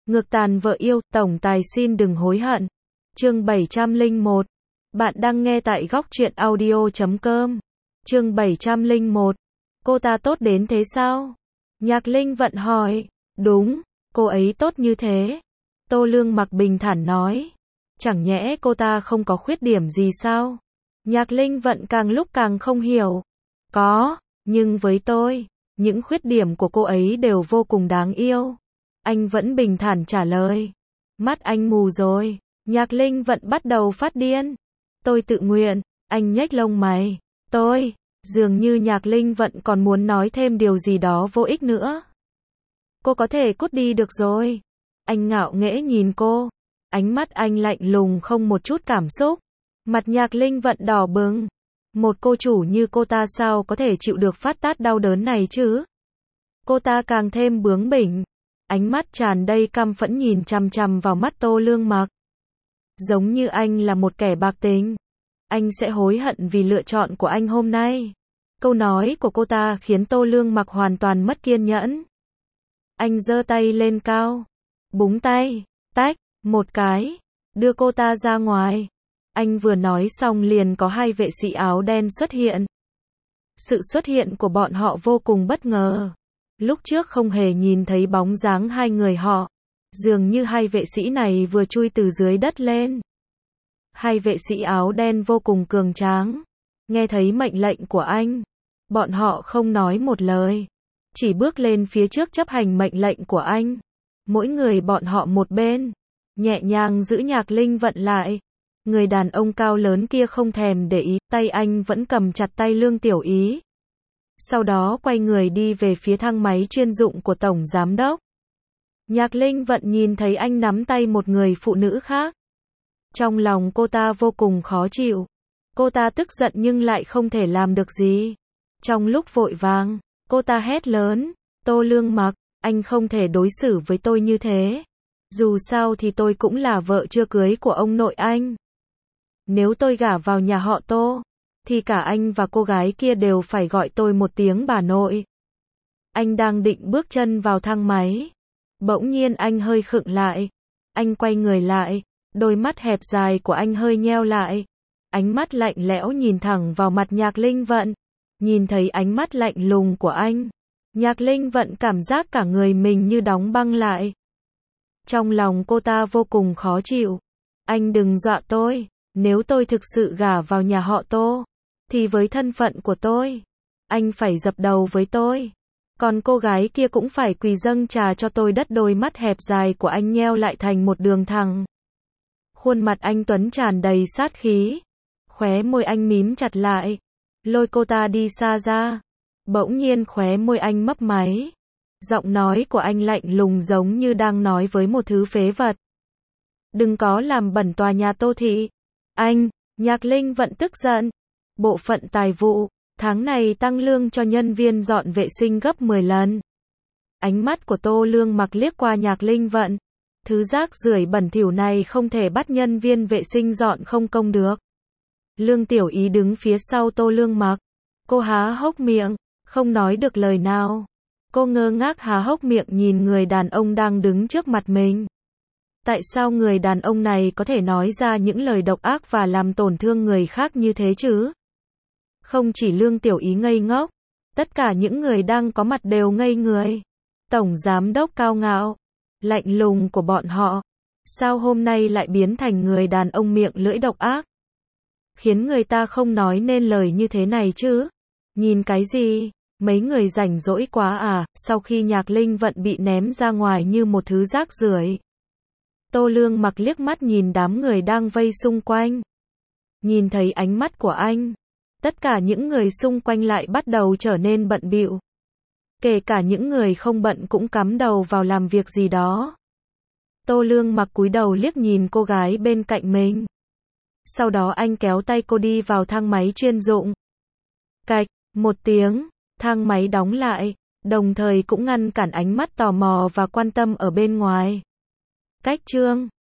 Ngược tàn vợ yêu, tổng tài xin đừng hối hận. Chương 701. Bạn đang nghe tại góc truyện audio.com. Chương 701. Cô ta tốt đến thế sao? Nhạc Linh Vận hỏi. Đúng, cô ấy tốt như thế. Tô Lương Mặc bình thản nói. Chẳng nhẽ cô ta không có khuyết điểm gì sao? Nhạc Linh Vận càng lúc càng không hiểu. Có, nhưng với tôi, những khuyết điểm của cô ấy đều vô cùng đáng yêu. Anh vẫn bình thản trả lời. Mắt anh mù rồi. Nhạc Linh Vận bắt đầu phát điên. Tôi tự nguyện. Anh nhếch lông mày. Tôi. Dường như Nhạc Linh Vận còn muốn nói thêm điều gì đó vô ích nữa. Cô có thể cút đi được rồi. Anh ngạo nghễ nhìn cô. Ánh mắt anh lạnh lùng không một chút cảm xúc. Mặt Nhạc Linh Vận đỏ bừng. Một cô chủ như cô ta sao có thể chịu được phát tát đau đớn này chứ? Cô ta càng thêm bướng bỉnh. Ánh mắt tràn đầy căm phẫn nhìn chằm chằm vào mắt Tô Lương Mặc. Giống như anh là một kẻ bạc tình. Anh sẽ hối hận vì lựa chọn của anh hôm nay. Câu nói của cô ta khiến Tô Lương Mặc hoàn toàn mất kiên nhẫn. Anh giơ tay lên cao. Búng tay. Tách. Một cái. Đưa cô ta ra ngoài. Anh vừa nói xong liền có hai vệ sĩ áo đen xuất hiện. Sự xuất hiện của bọn họ vô cùng bất ngờ. Lúc trước không hề nhìn thấy bóng dáng hai người họ. Dường như hai vệ sĩ này vừa chui từ dưới đất lên. Hai vệ sĩ áo đen vô cùng cường tráng. Nghe thấy mệnh lệnh của anh. Bọn họ không nói một lời. Chỉ bước lên phía trước chấp hành mệnh lệnh của anh. Mỗi người bọn họ một bên. Nhẹ nhàng giữ Nhạc Linh Vận lại. Người đàn ông cao lớn kia không thèm để ý. Tay anh vẫn cầm chặt tay Lương Tiểu Ý. Sau đó quay người đi về phía thang máy chuyên dụng của Tổng Giám Đốc. Nhạc Linh Vận nhìn thấy anh nắm tay một người phụ nữ khác. Trong lòng cô ta vô cùng khó chịu. Cô ta tức giận nhưng lại không thể làm được gì. Trong lúc vội vàng, cô ta hét lớn. Tô Lương Mặc, anh không thể đối xử với tôi như thế. Dù sao thì tôi cũng là vợ chưa cưới của ông nội anh. Nếu tôi gả vào nhà họ Tô, thì cả anh và cô gái kia đều phải gọi tôi một tiếng bà nội. Anh đang định bước chân vào thang máy. Bỗng nhiên anh hơi khựng lại. Anh quay người lại. Đôi mắt hẹp dài của anh hơi nheo lại. Ánh mắt lạnh lẽo nhìn thẳng vào mặt Nhạc Linh Vận. Nhìn thấy ánh mắt lạnh lùng của anh. Nhạc Linh Vận cảm giác cả người mình như đóng băng lại. Trong lòng cô ta vô cùng khó chịu. Anh đừng dọa tôi. Nếu tôi thực sự gả vào nhà họ Tô, thì với thân phận của tôi, anh phải dập đầu với tôi. Còn cô gái kia cũng phải quỳ dâng trà cho tôi đất. Đôi mắt hẹp dài của anh nheo lại thành một đường thẳng. Khuôn mặt anh tuấn tràn đầy sát khí. Khóe môi anh mím chặt lại. Lôi cô ta đi xa ra. Bỗng nhiên khóe môi anh mấp máy. Giọng nói của anh lạnh lùng giống như đang nói với một thứ phế vật. Đừng có làm bẩn tòa nhà Tô thị. Anh, Nhạc Linh Vận tức giận. Bộ phận tài vụ, tháng này tăng lương cho nhân viên dọn vệ sinh gấp 10 lần. Ánh mắt của Tô Lương Mặc liếc qua Nhạc Linh Vận. Thứ rác rưởi bẩn thỉu này không thể bắt nhân viên vệ sinh dọn không công được. Lương Tiểu Ý đứng phía sau Tô Lương Mặc. Cô há hốc miệng, không nói được lời nào. Cô ngơ ngác há hốc miệng nhìn người đàn ông đang đứng trước mặt mình. Tại sao người đàn ông này có thể nói ra những lời độc ác và làm tổn thương người khác như thế chứ? Không chỉ Lương Tiểu Ý ngây ngốc, tất cả những người đang có mặt đều ngây người. Tổng Giám Đốc cao ngạo, lạnh lùng của bọn họ, sao hôm nay lại biến thành người đàn ông miệng lưỡi độc ác? Khiến người ta không nói nên lời như thế này chứ? Nhìn cái gì? Mấy người rảnh rỗi quá à? Sau khi Nhạc Linh Vận bị ném ra ngoài như một thứ rác rưởi, Tô Lương Mặc liếc mắt nhìn đám người đang vây xung quanh. Nhìn thấy ánh mắt của anh, tất cả những người xung quanh lại bắt đầu trở nên bận bịu. Kể cả những người không bận cũng cắm đầu vào làm việc gì đó. Tô Lương Mặc cúi đầu liếc nhìn cô gái bên cạnh mình. Sau đó anh kéo tay cô đi vào thang máy chuyên dụng. Cạch, một tiếng, thang máy đóng lại, đồng thời cũng ngăn cản ánh mắt tò mò và quan tâm ở bên ngoài. Cách chương